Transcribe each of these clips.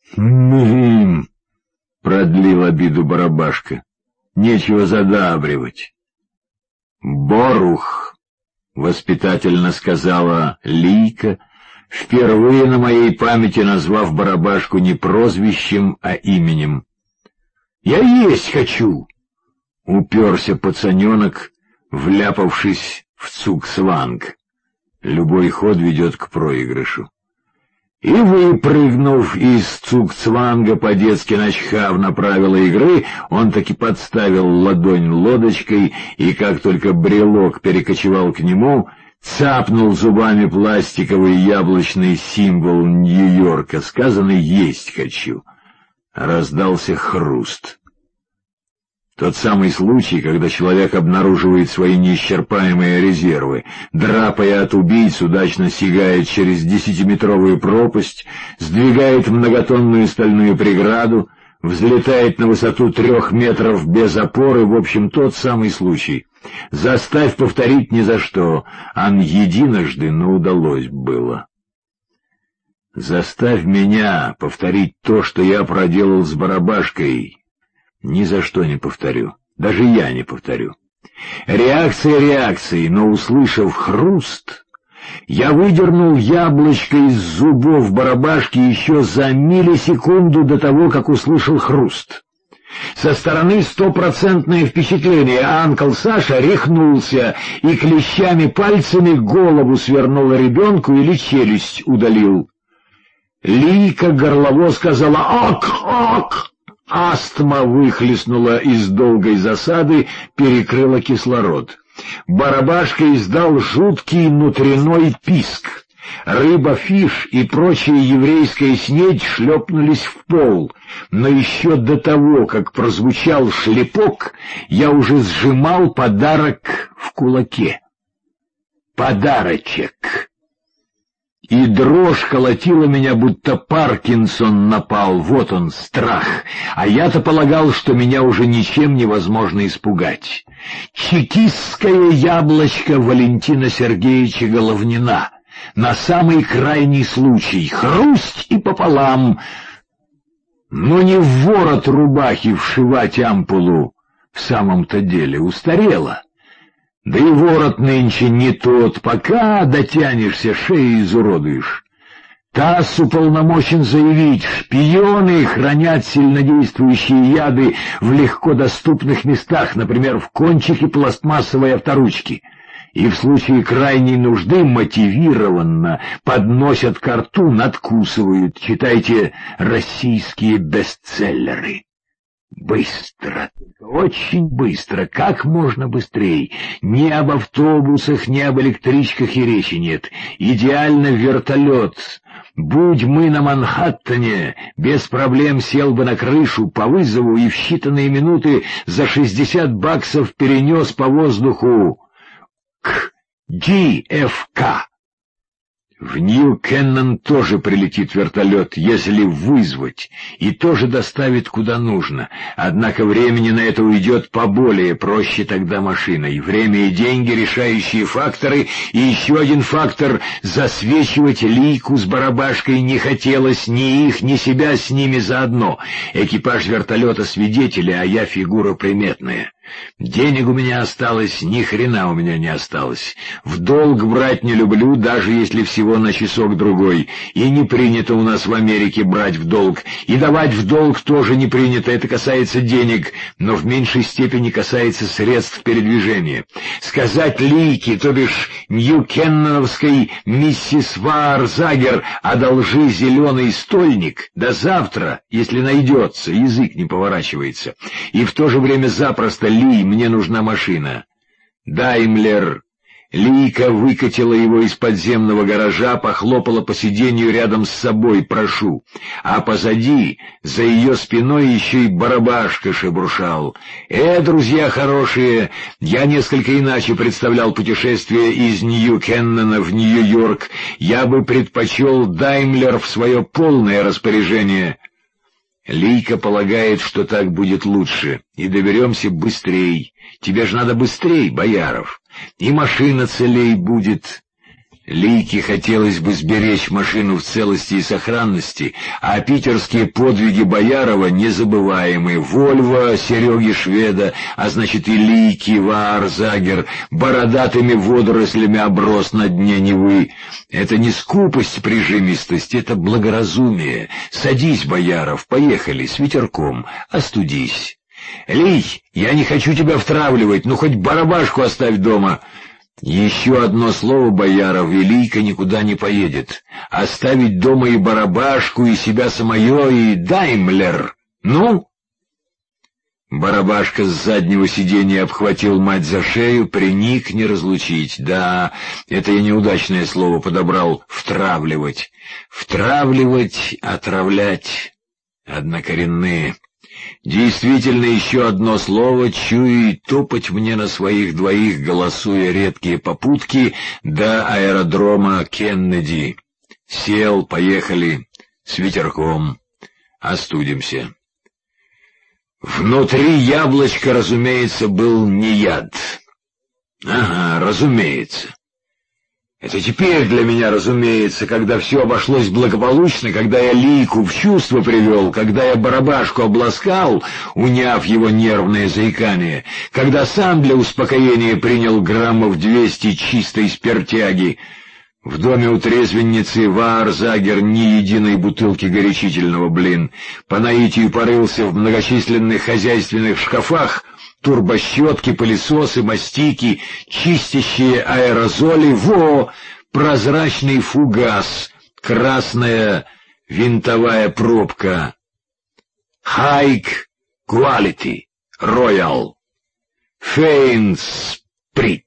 Продлил обиду барабашка. Нечего задабривать. Борух, воспитательно сказала Лийка, впервые на моей памяти назвав барабашку не прозвищем, а именем. Я есть хочу, уперся пацаненок, вляпавшись в цугцванг. Любой ход ведет к проигрышу. И, выпрыгнув из цугцванга, по-детски начхав на правила игры, он таки подставил ладонь лодочкой, и как только брелок перекочевал к нему, цапнул зубами пластиковый яблочный символ Нью-Йорка, сказанный «есть хочу». Раздался хруст. Тот самый случай, когда человек обнаруживает свои неисчерпаемые резервы, драпая от убийц, удачно сигает через 10-метровую пропасть, сдвигает многотонную стальную преграду, взлетает на высоту 3 метров без опоры, в общем, тот самый случай. Заставь повторить ни за что, ан единожды, но удалось было. Заставь меня повторить то, что я проделал с барабашкой, ни за что не повторю. Даже я не повторю. Реакция реакцией, но, услышав хруст, я выдернул яблочко из зубов барабашки еще за миллисекунду до того, как услышал хруст. Со стороны 100% впечатление, а Анкл Саша рехнулся и клещами пальцами голову свернул ребенку или челюсть удалил. Лийка горлово сказала «Ок! Ок!». Астма выхлестнула из долгой засады, перекрыла кислород. Барабашка издал жуткий внутренной писк. Рыба-фиш и прочая еврейская снедь шлепнулись в пол, но еще до того, как прозвучал шлепок, я уже сжимал подарок в кулаке. Подарочек. И дрожь колотила меня, будто Паркинсон напал, вот он, страх, а я-то полагал, что меня уже ничем невозможно испугать. Чекистское яблочко Валентина Сергеевича Головнина, на самый крайний случай, хрусть и пополам, но не в ворот рубахи вшивать ампулу, в самом-то деле устарело. Да и ворот нынче не тот, пока дотянешься, шею изуродуешь. ТАСС уполномочен заявить, шпионы хранят сильнодействующие яды в легкодоступных местах, например, в кончике пластмассовой авторучки, и в случае крайней нужды мотивированно подносят ко рту, надкусывают. Читайте российские бестселлеры. Быстро, очень быстро, как можно быстрей. Ни об автобусах, ни об электричках и речи нет. Идеально вертолет. Будь мы на Манхэттене, без проблем сел бы на крышу по вызову и в считанные минуты за $60 перенес по воздуху к JFK. В Нью-Кеннон тоже прилетит вертолет, если вызвать, и тоже доставит куда нужно. Однако времени на это уйдет поболее, проще тогда машиной. Время и деньги — решающие факторы, и еще один фактор — засвечивать Лийку с барабашкой не хотелось ни их, ни себя с ними заодно. Экипаж вертолета — свидетели, а я фигура приметная. Денег у меня осталось, ни хрена у меня не осталось. В долг брать не люблю, даже если всего на часок-другой. И не принято у нас в Америке брать в долг. И давать в долг тоже не принято, это касается денег, но в меньшей степени касается средств передвижения. Сказать Лийке, то бишь нью-кенноновской миссис Ваарзагер, одолжи зеленый стольник, до завтра, если найдется, язык не поворачивается. И в то же время запросто: Ли, мне нужна машина. Даймлер. Лийка выкатила его из подземного гаража, похлопала по сиденью рядом с собой: прошу. А позади, за ее спиной, еще и барабашка шебуршал. Друзья хорошие, я несколько иначе представлял путешествие из Нью-Кеннона в Нью-Йорк. Я бы предпочел Даймлер в свое полное распоряжение. Лийка полагает, что так будет лучше, и доберемся быстрей. Тебе же надо быстрей, Бояров. И машина целей будет. Лике хотелось бы сберечь машину в целости и сохранности, а питерские подвиги Боярова незабываемы. Вольво Сереги Шведа, а значит и Лики, Ваарзагер, бородатыми водорослями оброс на дне Невы. Это не скупость, прижимистость, это благоразумие. Садись, Бояров, поехали, с ветерком, остудись. Лий, я не хочу тебя втравливать, ну хоть барабашку оставь дома. Еще одно слово, Бояров, и Лийка никуда не поедет. Оставить дома и барабашку, и себя самое, и Даймлер. Ну? Барабашка с заднего сиденья обхватил мать за шею, приник, не разлучить. Да, это я неудачное слово подобрал. Втравливать. Втравливать, отравлять. Однокоренные. Действительно, еще одно слово, чую, и топать мне на своих двоих, голосуя редкие попутки, до аэродрома Кеннеди. Сел, поехали, с ветерком, остудимся. Внутри яблочка, разумеется, был не яд. Ага, разумеется. Это теперь для меня, разумеется, когда все обошлось благополучно, когда я Лику в чувство привел, когда я барабашку обласкал, уняв его нервное заикание, когда сам для успокоения принял граммов 200 чистой спиртяги. В доме у трезвенницы Ваарзагер ни единой бутылки горячительного, блин. По наитию порылся в многочисленных хозяйственных шкафах, турбощетки, пылесосы, мастики, чистящие аэрозоли. Во! Прозрачный фугас, красная винтовая пробка. High Quality Royal Fein Sprit.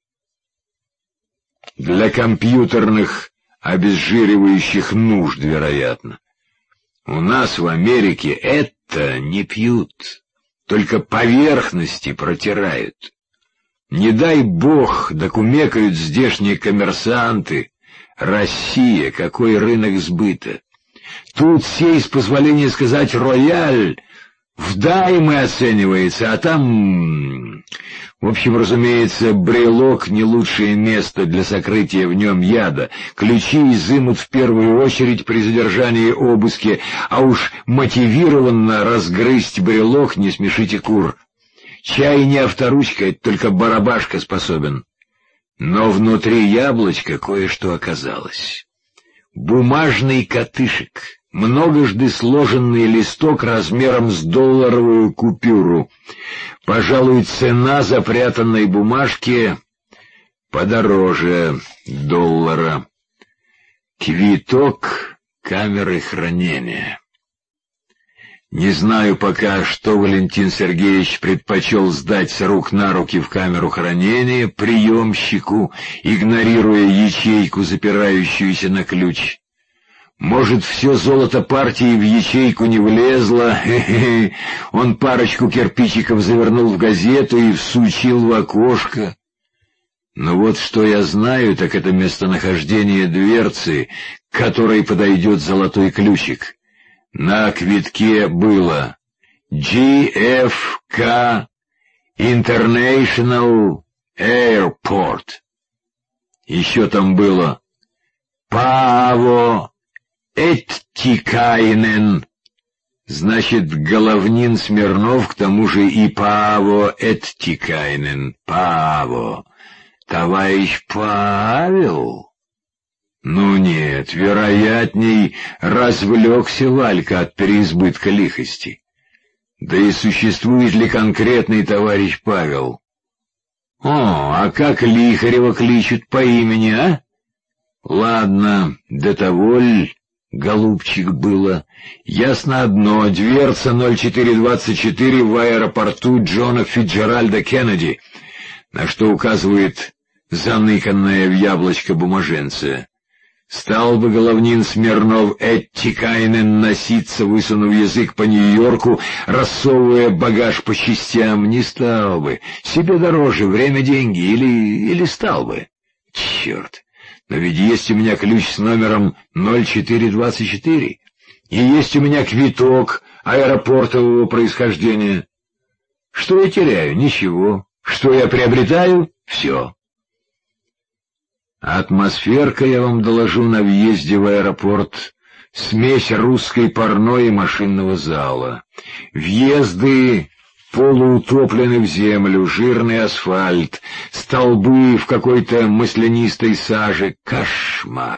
Для компьютерных обезжиривающих нужд, вероятно. У нас в Америке это не пьют. Только поверхности протирают. Не дай бог, докумекают здешние коммерсанты. Россия, какой рынок сбыта. Тут сей, с позволения сказать, рояль в даймы оценивается, а там... В общем, разумеется, брелок — не лучшее место для сокрытия в нем яда. Ключи изымут в первую очередь при задержании обыске, а уж мотивированно разгрызть брелок не смешите кур. Чай не авторучка, это только барабашка способен. Но внутри яблочка кое-что оказалось. Бумажный котышек, многожды сложенный листок размером с долларовую купюру. Пожалуй, цена запрятанной бумажки подороже $1. Квиток камеры хранения. Не знаю пока, что Валентин Сергеевич предпочел сдать с рук на руки в камеру хранения приемщику, игнорируя ячейку, запирающуюся на ключ. Может, все золото партии в ячейку не влезло, он парочку кирпичиков завернул в газету и всучил в окошко. Но вот что я знаю, так это местонахождение дверцы, к которой подойдет золотой ключик. На квитке было GFK International Airport. Еще там было Пааво Эттикайнен, значит, Головнин Смирнов, к тому же и Пааво Эттикайнен, Пааво, товарищ Павел? Ну нет, вероятней развлекся Валька от переизбытка лихости. Да и существует ли конкретный товарищ Павел? А как Лихарева кличут по имени, а? Ладно, до того ль, голубчик, было. Ясно одно, дверца 0424 в аэропорту Джона Фитджеральда Кеннеди, на что указывает заныканная в яблочко бумаженце. Стал бы Головнин Смирнов Эттикайнен носиться, высунув язык по Нью-Йорку, рассовывая багаж по частям? Не стал бы. Себе дороже, время — деньги. Или стал бы? Черт! Но ведь есть у меня ключ с номером 0424, и есть у меня квиток аэропортового происхождения. Что я теряю? Ничего. Что я приобретаю? Все. Атмосферка, я вам доложу, на въезде в аэропорт — смесь русской парной и машинного зала. Въезды полуутоплены в землю, жирный асфальт, столбы в какой-то маслянистой саже. Кошмар!